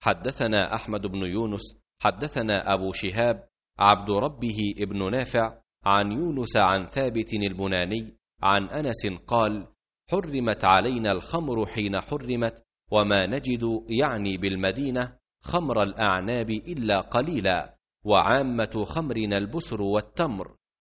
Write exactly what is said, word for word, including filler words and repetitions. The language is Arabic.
حدثنا أحمد بن يونس حدثنا أبو شهاب عبد ربه ابن نافع عن يونس عن ثابت البناني عن أنس قال: حرمت علينا الخمر حين حرمت، وما نجد يعني بالمدينة خمر الأعناب إلا قليلا، وعامة خمرنا البسر والتمر،